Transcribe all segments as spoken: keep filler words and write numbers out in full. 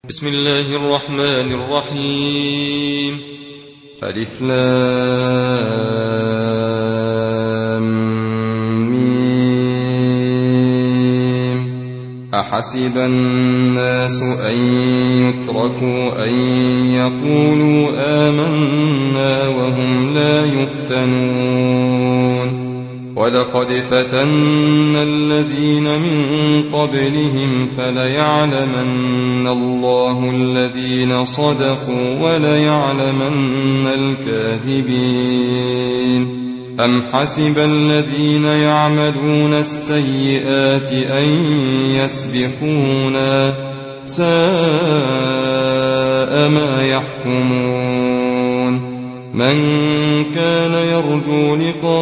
بسم الله الرحمن الرحيم. ألف لام ميم. أحسب الناس أن يتركوا أن يقولوا آمنا وهم لا يفتنون. ولقد فتنا الذين من قبلهم فليعلمن الله الذين صدقوا وليعلمن الكاذبين. أم حسب الذين يعملون السيئات أن يسبقونا ساء ما يحكمون. من كان يرجو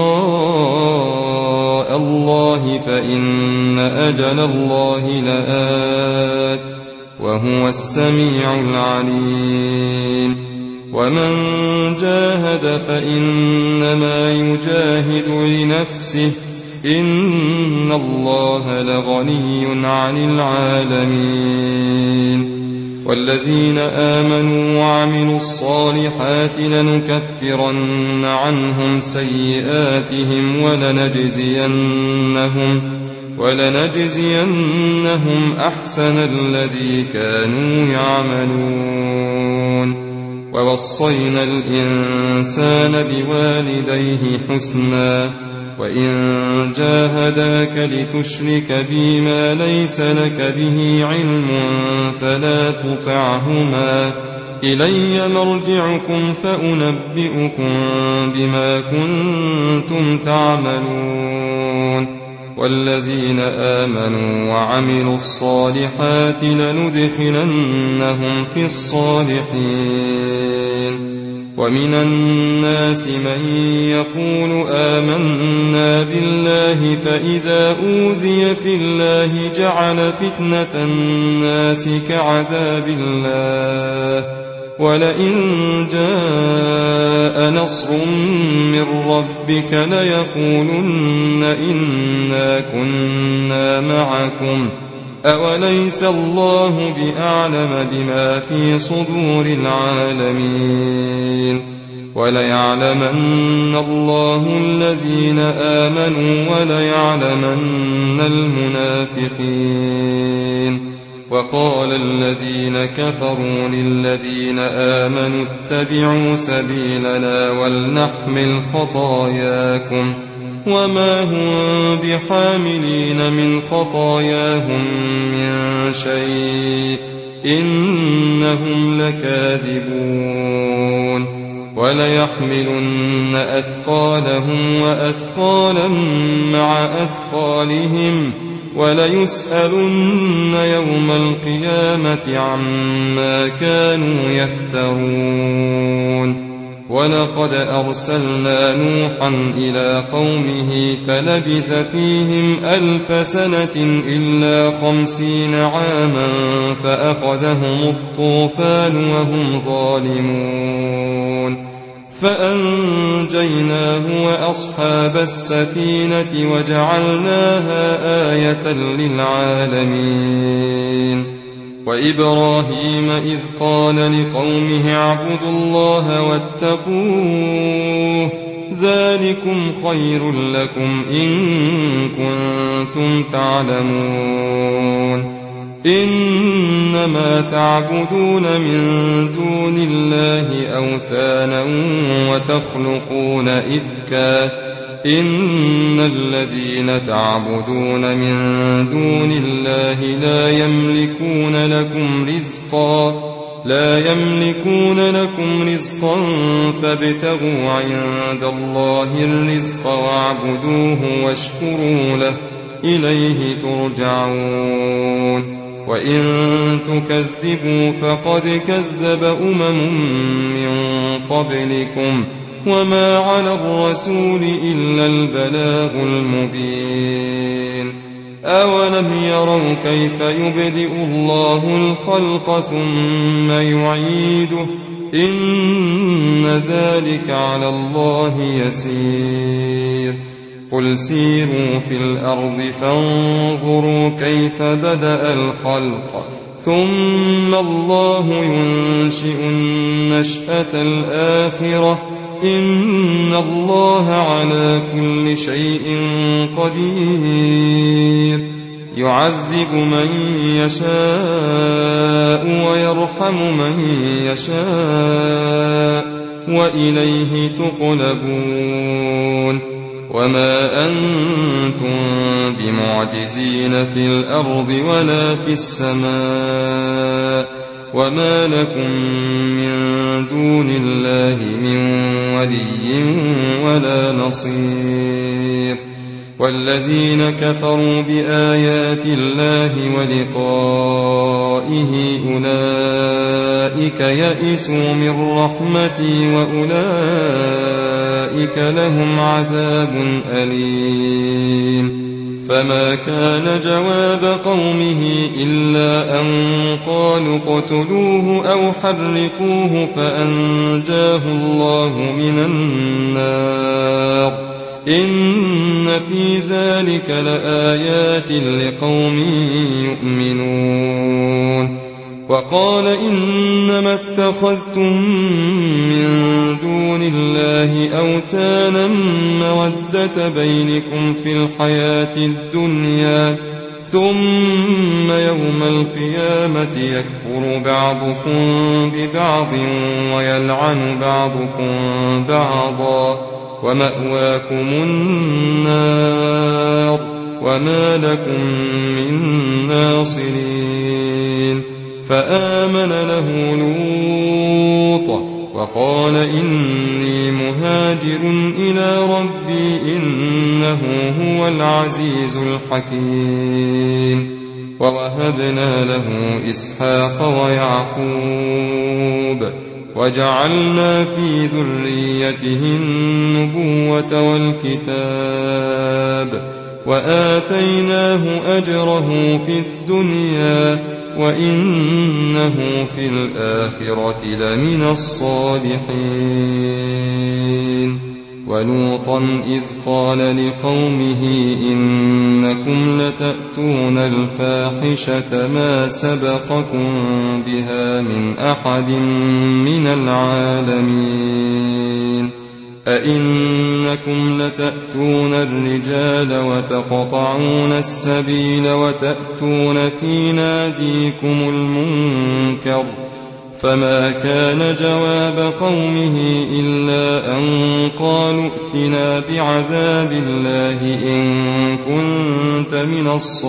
لقاء الله فإن أجل الله لآت وهو السميع العليم. ومن جاهد فإنما يجاهد لنفسه إن الله لغني عن العالمين. والذين آمنوا وعملوا الصالحات لنكفرن عنهم سيئاتهم ولنجزينهم, ولنجزينهم أحسن الذي كانوا يعملون. ووصينا الإنسان بوالديه حسنا وإن جاهداك لتشرك بي ما ليس لك به علم فلا تطعهما إلي مرجعكم فأنبئكم بما كنتم تعملون. والذين آمنوا وعملوا الصالحات لندخلنهم في الصالحين. ومن الناس من يقول آمنا بالله فإذا أوذي في الله جعل فتنة الناس كعذاب الله ولئن جاء نصر من ربك ليقولن إنا كنا معكم أوليس الله بأعلم بما في صدور العالمين. وليعلمن الله الذين آمنوا وليعلمن المنافقين. وقال الذين كفروا للذين آمنوا اتبعوا سبيلنا ولنحمل خطاياكم وما هم بحاملين من خطاياهم من شيء إنهم لكاذبون. وليحملن أثقالهم وأثقالا مع أثقالهم وليسألن يوم القيامة عما كانوا يفترون. ولقد أرسلنا نوحا إلى قومه فلبث فيهم ألف سنة إلا خمسين عاما فأخذهم الطوفان وهم ظالمون فأنجيناه وأصحاب السفينة وجعلناها آية للعالمين. وإبراهيم إذ قال لقومه اعبدوا الله واتقوه ذلكم خير لكم إن كنتم تعلمون. إنما تعبدون من دون الله أوثانا وتخلقون إفكا إن الذين تعبدون من دون الله لا يملكون لكم رزقا لا يملكون لكم رزقا فابتغوا عند الله الرزق واعبدوه واشكروا له إليه ترجعون. وإن تكذبوا فقد كذب أمم من قبلكم وما على الرسول إلا البلاغ المبين. أولم يروا كيف يبدئ الله الخلق ثم يعيده إن ذلك على الله يسير. قل سيروا في الأرض فانظروا كيف بدأ الخلق ثم الله ينشئ النشأة الآخرة إن الله على كل شيء قدير يعذب من يشاء ويرحم من يشاء وإليه تقلبون وما أنتم بمعجزين في الأرض ولا في السماء وما لكم من دون الله من ولي ولا نصير والذين كفروا بآيات الله ولقائه أولئك يئسوا من رحمتي وأولئك لهم عذاب أليم فما كان جواب قومه إلا أن قالوا اقتلوه أو حرقوه فأنجاه الله من النار إن في ذلك لآيات لقوم يؤمنون وقال إنما اتخذتم من دون الله أوثانا مودة بينكم في الحياة الدنيا ثم يوم القيامة يكفر بعضكم ببعض ويلعن بعضكم بعضا ومأواكم النار وما لكم من ناصرين فآمن له لوط وقال إني مهاجر إلى ربي إنه هو العزيز الحكيم ووهبنا له إسحاق ويعقوب وجعلنا في ذريته النبوة والكتاب وآتيناه أجره في الدنيا وإنه في الآخرة لمن الصالحين ولوطا إذ قال لقومه إنكم لتأتون الفاحشة ما سبقكم بها من أحد من العالمين أئنكم لتأتون الرجال وتقطعون السبيل وتأتون في ناديكم المنكر فما كان جواب قومه إلا أن قالوا ائتنا بعذاب الله إن كنت من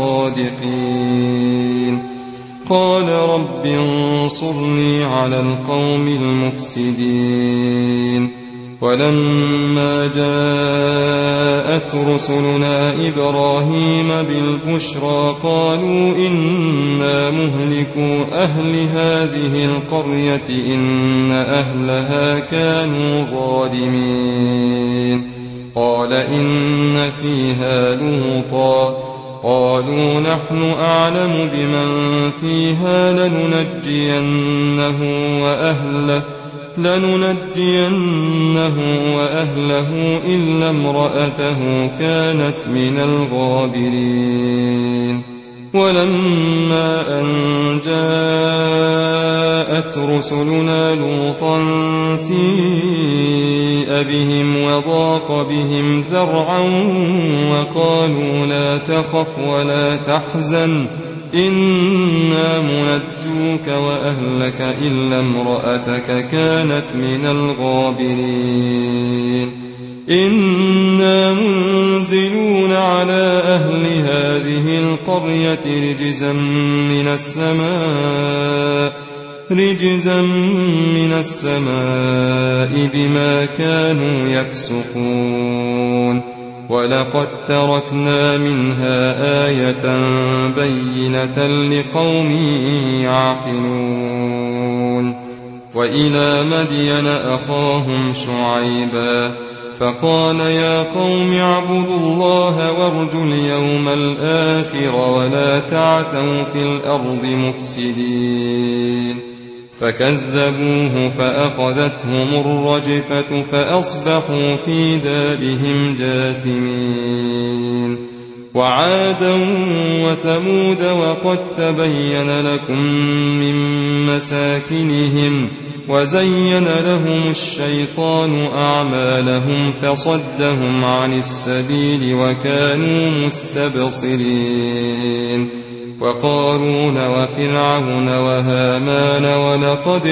الصادقين قال رب انصرني على القوم المفسدين ولما جاءت رسلنا إبراهيم بالبشرى قالوا إنا مهلكوا أهل هذه القرية إن أهلها كانوا ظالمين قال إن فيها لوطا قالوا نحن أعلم بمن فيها لننجينه وأهله لننجينه وأهله إلا امرأته كانت من الغابرين ولما أن جاءت رسلنا لوطا سيء بهم وضاق بهم ذرعا وقالوا لا تخف ولا تحزن إنا منجوك وأهلك إلا امرأتك كانت من الغابرين إنا منزلون على أهل هذه القرية رجزا من السماء رجزا من السماء بما كانوا يفسقون ولقد تركنا منها آية بينة لقوم يعقلون وإلى مدين أخاهم شعيبا فقال يا قوم اعبدوا الله وارجوا اليوم الآخر ولا تعثوا في الأرض مفسدين فكذبوه فأخذتهم الرجفة فأصبحوا في دارهم جاثمين وعادا وثمود وقد تبين لكم من مساكنهم وزين لهم الشيطان أعمالهم فصدهم عن السبيل وكانوا مستبصرين وقارون وفرعون وهامان ولقد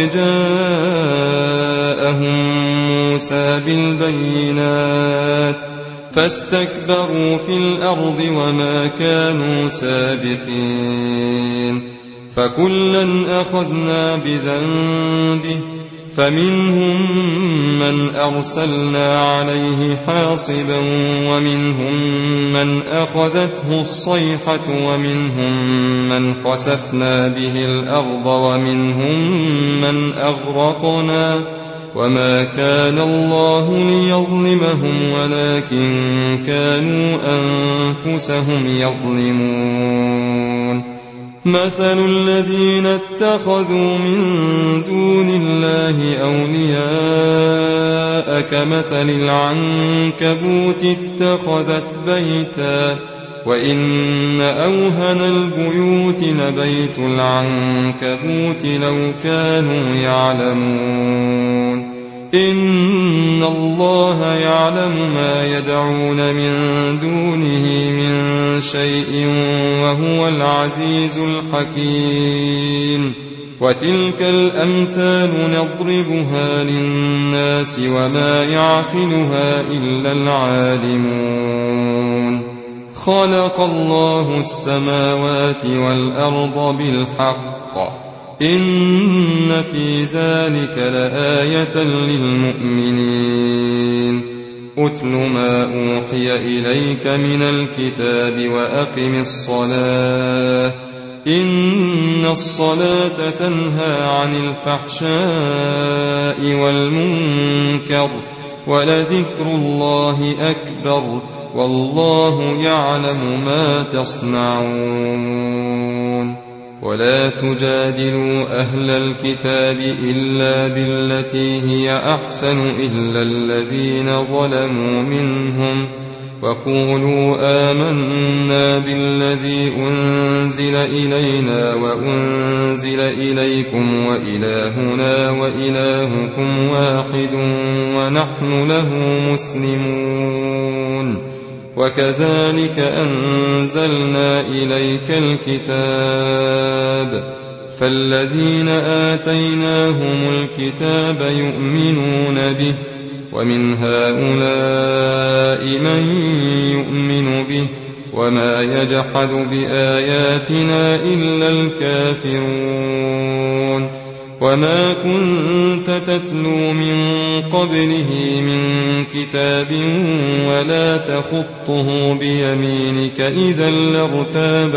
جاءهم موسى بالبينات فاستكبروا في الأرض وما كانوا سابقين فكلا أخذنا بذنبه فمنهم من أرسلنا عليه حاصبا ومنهم من أخذته الصيحة ومنهم من خسفنا به الأرض ومنهم من أغرقنا وما كان الله ليظلمهم ولكن كانوا أنفسهم يظلمون مثل الذين اتخذوا من دون الله أولياء كمثل العنكبوت اتخذت بيتا وإن أوهن البيوت لبيت العنكبوت لو كانوا يعلمون إن الله يعلم ما يدعون من دونه من شيء وهو العزيز الحكيم وتلك الأمثال نضربها للناس وما يعقلها إلا العالمون خلق الله السماوات والأرض بالحق إن في ذلك لآية للمؤمنين أتل ما أوحي إليك من الكتاب وأقم الصلاة إن الصلاة تنهى عن الفحشاء والمنكر ولذكر الله أكبر والله يعلم ما تصنعون ولا تجادلوا أهل الكتاب إلا بالتي هي أحسن إلا الذين ظلموا منهم وقولوا آمنا بالذي أنزل إلينا وأنزل إليكم وإلهنا وإلهكم واحد ونحن له مسلمون وكذلك أنزلنا إليك الكتاب فالذين آتيناهم الكتاب يؤمنون به ومن هؤلاء من يؤمن به وما يجحد بآياتنا إلا الكافرون وما كنت تتلو من قبله من كتاب ولا تخطه بيمينك إذا لارتاب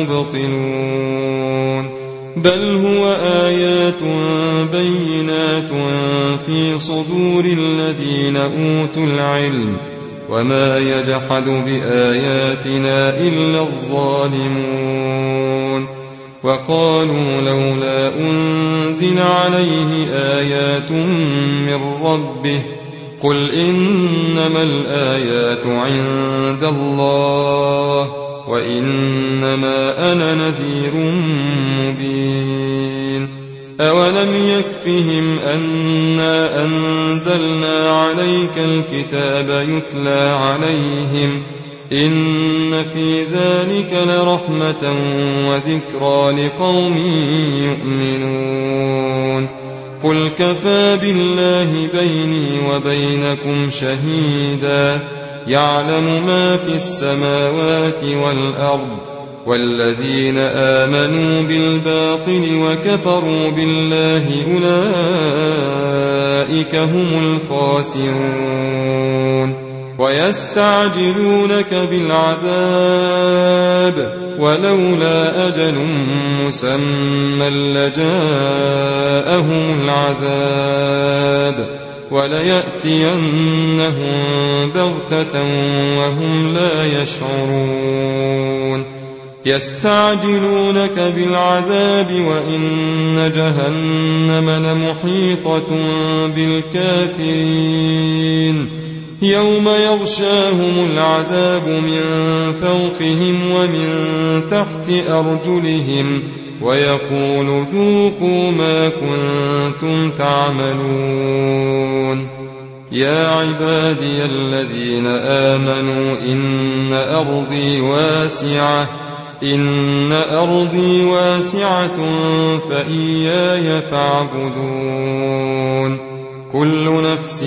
المبطلون بل هو آيات بينات في صدور الذين أوتوا العلم وما يجحد بآياتنا إلا الظالمون وقالوا لولا أنزل عليه آيات من ربه قل إنما الآيات عند الله وإنما أنا نذير مبين أولم يكفهم أنا أنزلنا عليك الكتاب يتلى عليهم إن في ذلك لرحمة وذكرى لقوم يؤمنون قل كفى بالله بيني وبينكم شهيدا يعلم ما في السماوات والأرض والذين آمنوا بالباطل وكفروا بالله أولئك هم الخاسرون ويستعجلونك بالعذاب ولولا أجل مسمى لجاءهم العذاب وليأتينهم بغتة وهم لا يشعرون يستعجلونك بالعذاب وإن جهنم لمحيطة بالكافرين يوم يغشاهم العذاب من فوقهم ومن تحت أرجلهم ويقول ذوقوا ما كنتم تعملون يا عبادي الذين آمنوا إن أرضي واسعة إن أرضي واسعة فإياي فاعبدون كل نفس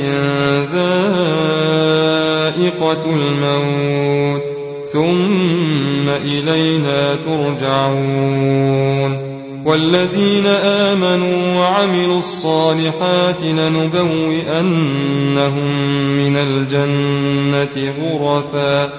ذائقة الموت ثم إلينا ترجعون والذين آمنوا وعملوا الصالحات لنبوئنهم من الجنة غرفا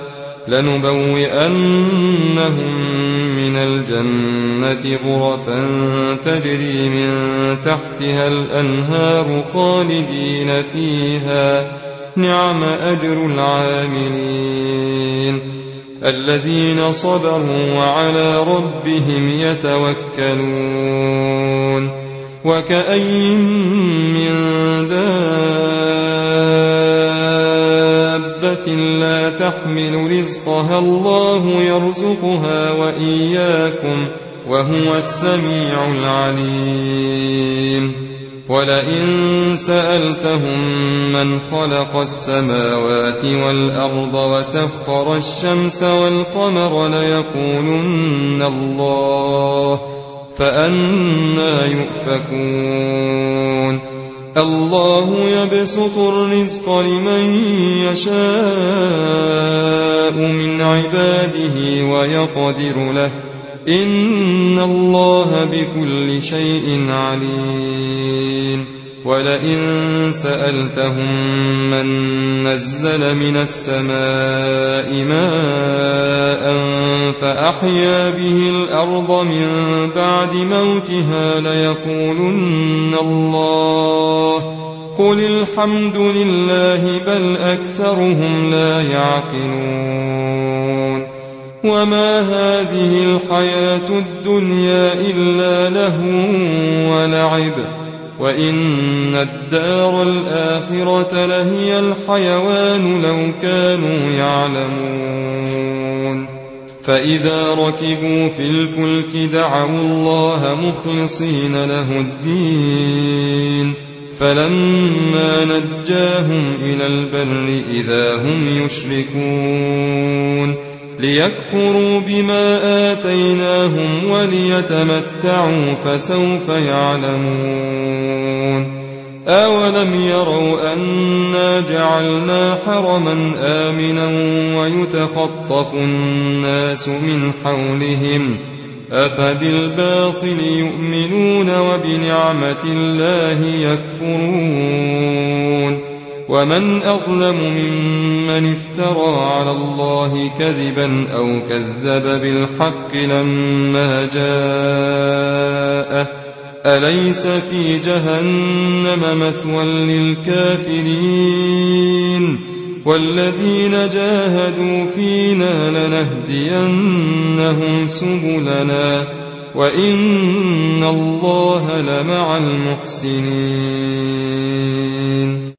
لنبوئنهم من الجنة غرفا تجري من تحتها الأنهار خالدين فيها نعم أجر العاملين الذين صبروا وعلى ربهم يتوكلون وكأين من دابة لا تحمل رزقها الله يرزقها وإياكم وهو السميع العليم ولئن سألتهم من خلق السماوات والأرض وسخر الشمس والقمر ليقولن الله فأنى يؤفكون الله يبسط الرزق لمن يشاء من عباده ويقدر له إن الله بكل شيء عليم ولئن سألتهم من نزل من السماء ماء فأحيا به الأرض من بعد موتها ليقولن الله قل الحمد لله بل أكثرهم لا يعقلون وما هذه الحياة الدنيا إلا لهو ولعب وإن الدار الآخرة لهي الحيوان لو كانوا يعلمون فإذا ركبوا في الفلك دعوا الله مخلصين له الدين فلما نجاهم إلى البر إذا هم يشركون ليكفروا بما آتيناهم وليتمتعوا فسوف يعلمون أولم يروا أنا جعلنا حرما آمنا ويتخطف الناس من حولهم أفبالباطل يؤمنون وبنعمة الله يكفرون ومن أظلم ممن افترى على الله كذبا أو كذب بالحق لما جاءه أليس في جهنم مثوى للكافرين والذين جاهدوا فينا لنهدينهم سبلنا وإن الله لمع المحسنين